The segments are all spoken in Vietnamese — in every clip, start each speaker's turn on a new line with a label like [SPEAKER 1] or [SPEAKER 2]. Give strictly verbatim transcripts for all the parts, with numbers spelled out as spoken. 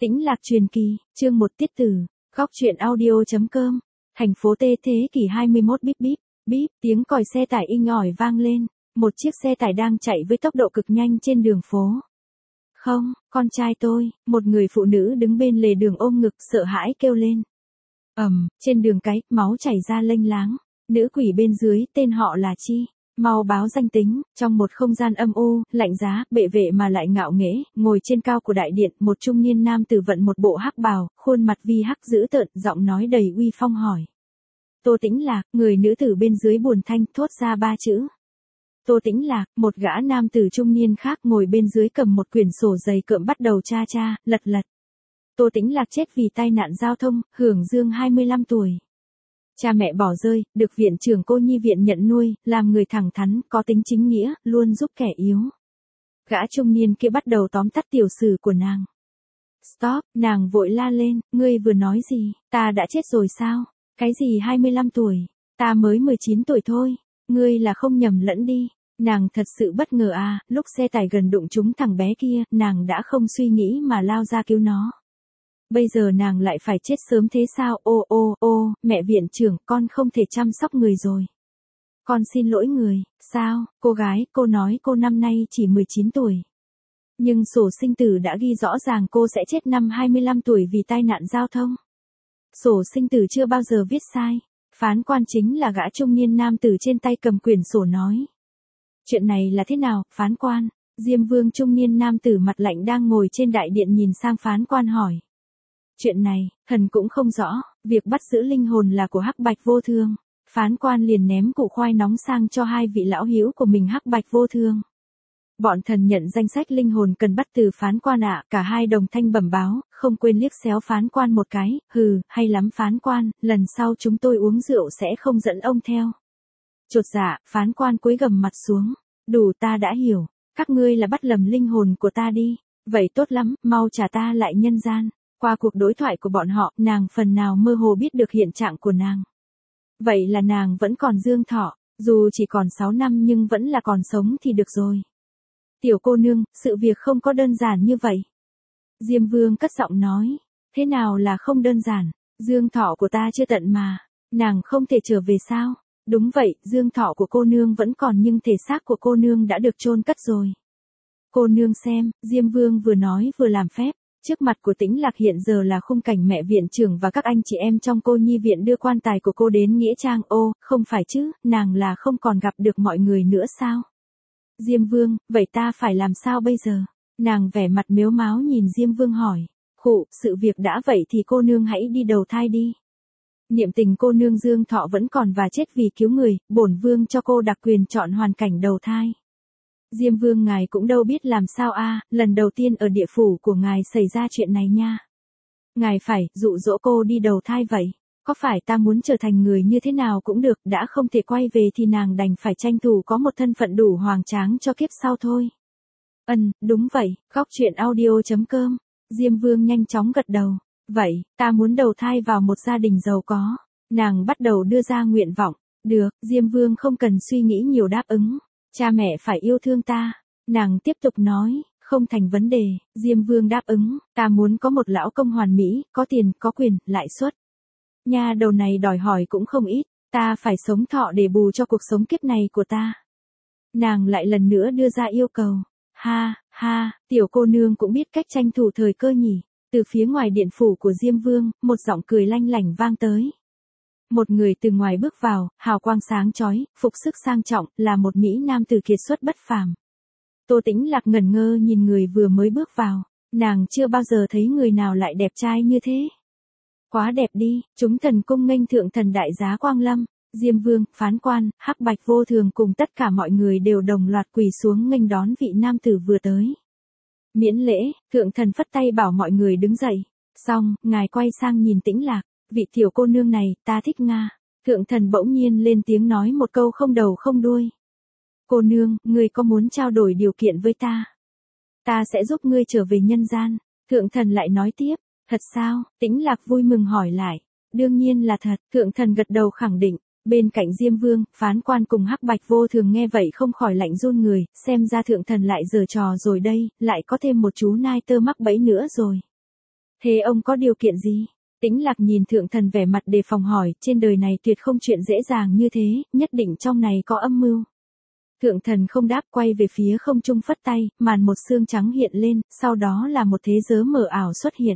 [SPEAKER 1] Tĩnh Lạc truyền kỳ, chương một tiết tử, góc truyện audio.com, thành phố T thế kỷ hai mươi mốt bíp bíp, bíp, tiếng còi xe tải inh ỏi vang lên, một chiếc xe tải đang chạy với tốc độ cực nhanh trên đường phố. Không, con trai tôi, một người phụ nữ đứng bên lề đường ôm ngực sợ hãi kêu lên. Ầm, trên đường cái, máu chảy ra lênh láng, nữ quỷ bên dưới, tên họ là Chi. Mau báo danh tính, trong một không gian âm u, lạnh giá, bệ vệ mà lại ngạo nghễ, ngồi trên cao của đại điện, một trung niên nam tử vận một bộ hắc bào, khuôn mặt vi hắc dữ tợn, giọng nói đầy uy phong hỏi. Tô Tĩnh Lạc, người nữ tử bên dưới buồn thanh thốt ra ba chữ. Tô Tĩnh Lạc, một gã nam tử trung niên khác ngồi bên dưới cầm một quyển sổ dày cộm bắt đầu tra tra, lật lật. Tô Tĩnh Lạc chết vì tai nạn giao thông, hưởng dương hai mươi lăm tuổi. Cha mẹ bỏ rơi, được viện trưởng cô nhi viện nhận nuôi, làm người thẳng thắn, có tính chính nghĩa, luôn giúp kẻ yếu. Gã trung niên kia bắt đầu tóm tắt tiểu sử của nàng. Stop, nàng vội la lên, ngươi vừa nói gì, ta đã chết rồi sao? Cái gì hai mươi lăm tuổi, ta mới mười chín tuổi thôi, ngươi là không nhầm lẫn đi. Nàng thật sự bất ngờ à, lúc xe tải gần đụng trúng thằng bé kia, nàng đã không suy nghĩ mà lao ra cứu nó. Bây giờ nàng lại phải chết sớm thế sao? Ô ô ô, mẹ viện trưởng, con không thể chăm sóc người rồi. Con xin lỗi người, sao? Cô gái, cô nói cô năm nay chỉ mười chín tuổi. Nhưng sổ sinh tử đã ghi rõ ràng cô sẽ chết năm hai mươi lăm tuổi vì tai nạn giao thông. Sổ sinh tử chưa bao giờ viết sai. Phán quan chính là gã trung niên nam tử trên tay cầm quyển sổ nói. Chuyện này là thế nào, phán quan? Diêm Vương trung niên nam tử mặt lạnh đang ngồi trên đại điện nhìn sang phán quan hỏi. Chuyện này, thần cũng không rõ, việc bắt giữ linh hồn là của Hắc Bạch Vô Thương. Phán quan liền ném củ khoai nóng sang cho hai vị lão hữu của mình Hắc Bạch Vô Thương. Bọn thần nhận danh sách linh hồn cần bắt từ phán quan ạ, cả hai đồng thanh bẩm báo, không quên liếc xéo phán quan một cái, hừ, hay lắm phán quan, lần sau chúng tôi uống rượu sẽ không dẫn ông theo. Chột dạ, phán quan cúi gầm mặt xuống, đủ ta đã hiểu, các ngươi là bắt lầm linh hồn của ta đi, vậy tốt lắm, mau trả ta lại nhân gian. Qua cuộc đối thoại của bọn họ, nàng phần nào mơ hồ biết được hiện trạng của nàng. Vậy là nàng vẫn còn dương thọ, dù chỉ còn sáu năm nhưng vẫn là còn sống thì được rồi. Tiểu cô nương, sự việc không có đơn giản như vậy. Diêm Vương cất giọng nói, thế nào là không đơn giản, dương thọ của ta chưa tận mà, nàng không thể trở về sao? Đúng vậy, dương thọ của cô nương vẫn còn nhưng thể xác của cô nương đã được chôn cất rồi. Cô nương xem, Diêm Vương vừa nói vừa làm phép. Trước mặt của Tĩnh Lạc hiện giờ là khung cảnh mẹ viện trưởng và các anh chị em trong cô nhi viện đưa quan tài của cô đến nghĩa trang. Ô, không phải chứ, nàng là không còn gặp được mọi người nữa sao? Diêm Vương, vậy ta phải làm sao bây giờ? Nàng vẻ mặt mếu máo nhìn Diêm Vương hỏi. Khụ, sự việc đã vậy thì cô nương hãy đi đầu thai đi. Niệm tình cô nương dương thọ vẫn còn và chết vì cứu người, bổn vương cho cô đặc quyền chọn hoàn cảnh đầu thai. Diêm Vương ngài cũng đâu biết làm sao a, à, lần đầu tiên ở địa phủ của ngài xảy ra chuyện này nha. Ngài phải dụ dỗ cô đi đầu thai vậy, có phải ta muốn trở thành người như thế nào cũng được, đã không thể quay về thì nàng đành phải tranh thủ có một thân phận đủ hoành tráng cho kiếp sau thôi. Ừm, đúng vậy, góc truyện audio.com, Diêm Vương nhanh chóng gật đầu, vậy, ta muốn đầu thai vào một gia đình giàu có, nàng bắt đầu đưa ra nguyện vọng, được, Diêm Vương không cần suy nghĩ nhiều đáp ứng. Cha mẹ phải yêu thương ta. Nàng tiếp tục nói, không thành vấn đề, Diêm Vương đáp ứng, ta muốn có một lão công hoàn mỹ, có tiền, có quyền, lãi suất. Nhà đầu này đòi hỏi cũng không ít, ta phải sống thọ để bù cho cuộc sống kiếp này của ta. Nàng lại lần nữa đưa ra yêu cầu. Ha, ha, tiểu cô nương cũng biết cách tranh thủ thời cơ nhỉ. Từ phía ngoài điện phủ của Diêm Vương, một giọng cười lanh lảnh vang tới. Một người từ ngoài bước vào, hào quang sáng chói, phục sức sang trọng, là một mỹ nam tử kiệt xuất bất phàm. Tô Tĩnh Lạc ngẩn ngơ nhìn người vừa mới bước vào, nàng chưa bao giờ thấy người nào lại đẹp trai như thế. Quá đẹp đi, chúng thần cung nghênh thượng thần đại giá Quang Lâm, Diêm Vương, phán quan, Hắc Bạch Vô Thường cùng tất cả mọi người đều đồng loạt quỳ xuống nghênh đón vị nam tử vừa tới. Miễn lễ, thượng thần phất tay bảo mọi người đứng dậy. Xong, ngài quay sang nhìn Tĩnh Lạc. Vị tiểu cô nương này, ta thích Nga. Thượng thần bỗng nhiên lên tiếng nói một câu không đầu không đuôi. Cô nương, ngươi có muốn trao đổi điều kiện với ta? Ta sẽ giúp ngươi trở về nhân gian. Thượng thần lại nói tiếp, thật sao? Tĩnh Lạc vui mừng hỏi lại. Đương nhiên là thật, thượng thần gật đầu khẳng định. Bên cạnh Diêm Vương, phán quan cùng Hắc Bạch Vô Thường nghe vậy không khỏi lạnh run người, xem ra thượng thần lại giở trò rồi đây, lại có thêm một chú nai tơ mắc bẫy nữa rồi. Thế ông có điều kiện gì? Tĩnh Lạc nhìn Thượng Thần vẻ mặt đề phòng hỏi, trên đời này tuyệt không chuyện dễ dàng như thế, nhất định trong này có âm mưu. Thượng Thần không đáp, quay về phía không trung phất tay, màn một xương trắng hiện lên, sau đó là một thế giới mờ ảo xuất hiện.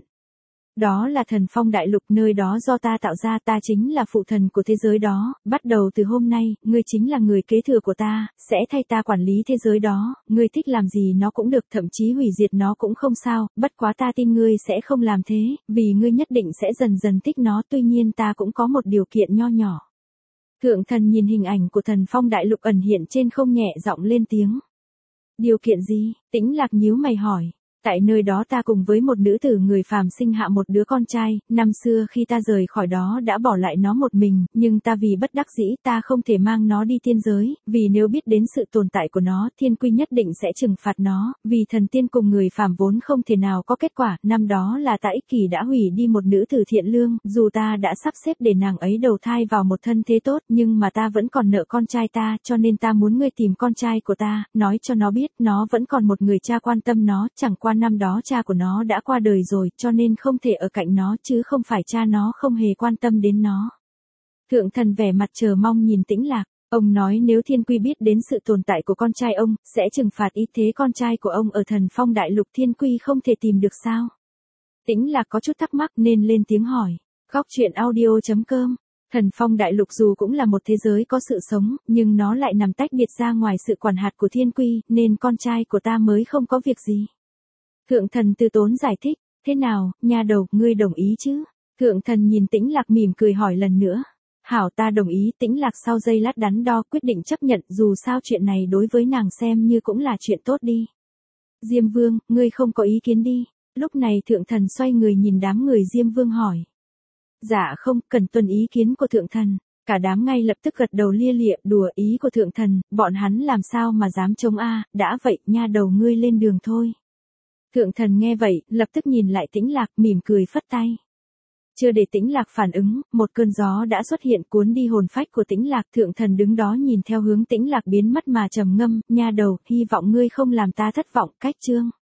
[SPEAKER 1] Đó là Thần Phong Đại Lục, nơi đó do ta tạo ra, ta chính là phụ thần của thế giới đó, bắt đầu từ hôm nay, ngươi chính là người kế thừa của ta, sẽ thay ta quản lý thế giới đó, ngươi thích làm gì nó cũng được, thậm chí hủy diệt nó cũng không sao, bất quá ta tin ngươi sẽ không làm thế, vì ngươi nhất định sẽ dần dần thích nó, tuy nhiên ta cũng có một điều kiện nho nhỏ. Thượng Thần nhìn hình ảnh của Thần Phong Đại Lục ẩn hiện trên không, nhẹ giọng lên tiếng. Điều kiện gì? Tĩnh Lạc nhíu mày hỏi. Tại nơi đó ta cùng với một nữ tử người phàm sinh hạ một đứa con trai, năm xưa khi ta rời khỏi đó đã bỏ lại nó một mình, nhưng ta vì bất đắc dĩ ta không thể mang nó đi tiên giới, vì nếu biết đến sự tồn tại của nó, thiên quy nhất định sẽ trừng phạt nó, vì thần tiên cùng người phàm vốn không thể nào có kết quả, năm đó là ta ích kỷ đã hủy đi một nữ tử thiện lương, dù ta đã sắp xếp để nàng ấy đầu thai vào một thân thế tốt, nhưng mà ta vẫn còn nợ con trai ta, cho nên ta muốn ngươi tìm con trai của ta, nói cho nó biết, nó vẫn còn một người cha quan tâm nó, chẳng qua năm đó cha của nó đã qua đời rồi, cho nên không thể ở cạnh nó, chứ không phải cha nó không hề quan tâm đến nó. Thượng Thần vẻ mặt chờ mong nhìn Tĩnh Lạc, ông nói nếu thiên quy biết đến sự tồn tại của con trai ông, sẽ trừng phạt ý, thế con trai của ông ở Thần Phong Đại Lục thiên quy không thể tìm được sao? Tĩnh Lạc có chút thắc mắc nên lên tiếng hỏi. Góc truyện audio chấm com. Thần Phong Đại Lục dù cũng là một thế giới có sự sống, nhưng nó lại nằm tách biệt ra ngoài sự quản hạt của thiên quy, nên con trai của ta mới không có việc gì. Thượng Thần từ tốn giải thích, thế nào, nha đầu, ngươi đồng ý chứ? Thượng Thần nhìn Tĩnh Lạc mỉm cười hỏi lần nữa. Hảo, ta đồng ý. Tĩnh Lạc sau giây lát đắn đo quyết định chấp nhận, dù sao chuyện này đối với nàng xem như cũng là chuyện tốt đi. Diêm Vương, ngươi không có ý kiến đi. Lúc này Thượng Thần xoay người nhìn đám người Diêm Vương hỏi. Dạ không, cần tuân ý kiến của Thượng Thần. Cả đám ngay lập tức gật đầu lia lịa, đùa ý của Thượng Thần, bọn hắn làm sao mà dám chống a, đã vậy, nha đầu ngươi lên đường thôi. Thượng Thần nghe vậy, lập tức nhìn lại Tĩnh Lạc, mỉm cười phất tay. Chưa để Tĩnh Lạc phản ứng, một cơn gió đã xuất hiện cuốn đi hồn phách của Tĩnh Lạc. Thượng Thần đứng đó nhìn theo hướng Tĩnh Lạc biến mất mà trầm ngâm, nha đầu, hy vọng ngươi không làm ta thất vọng, cách chương.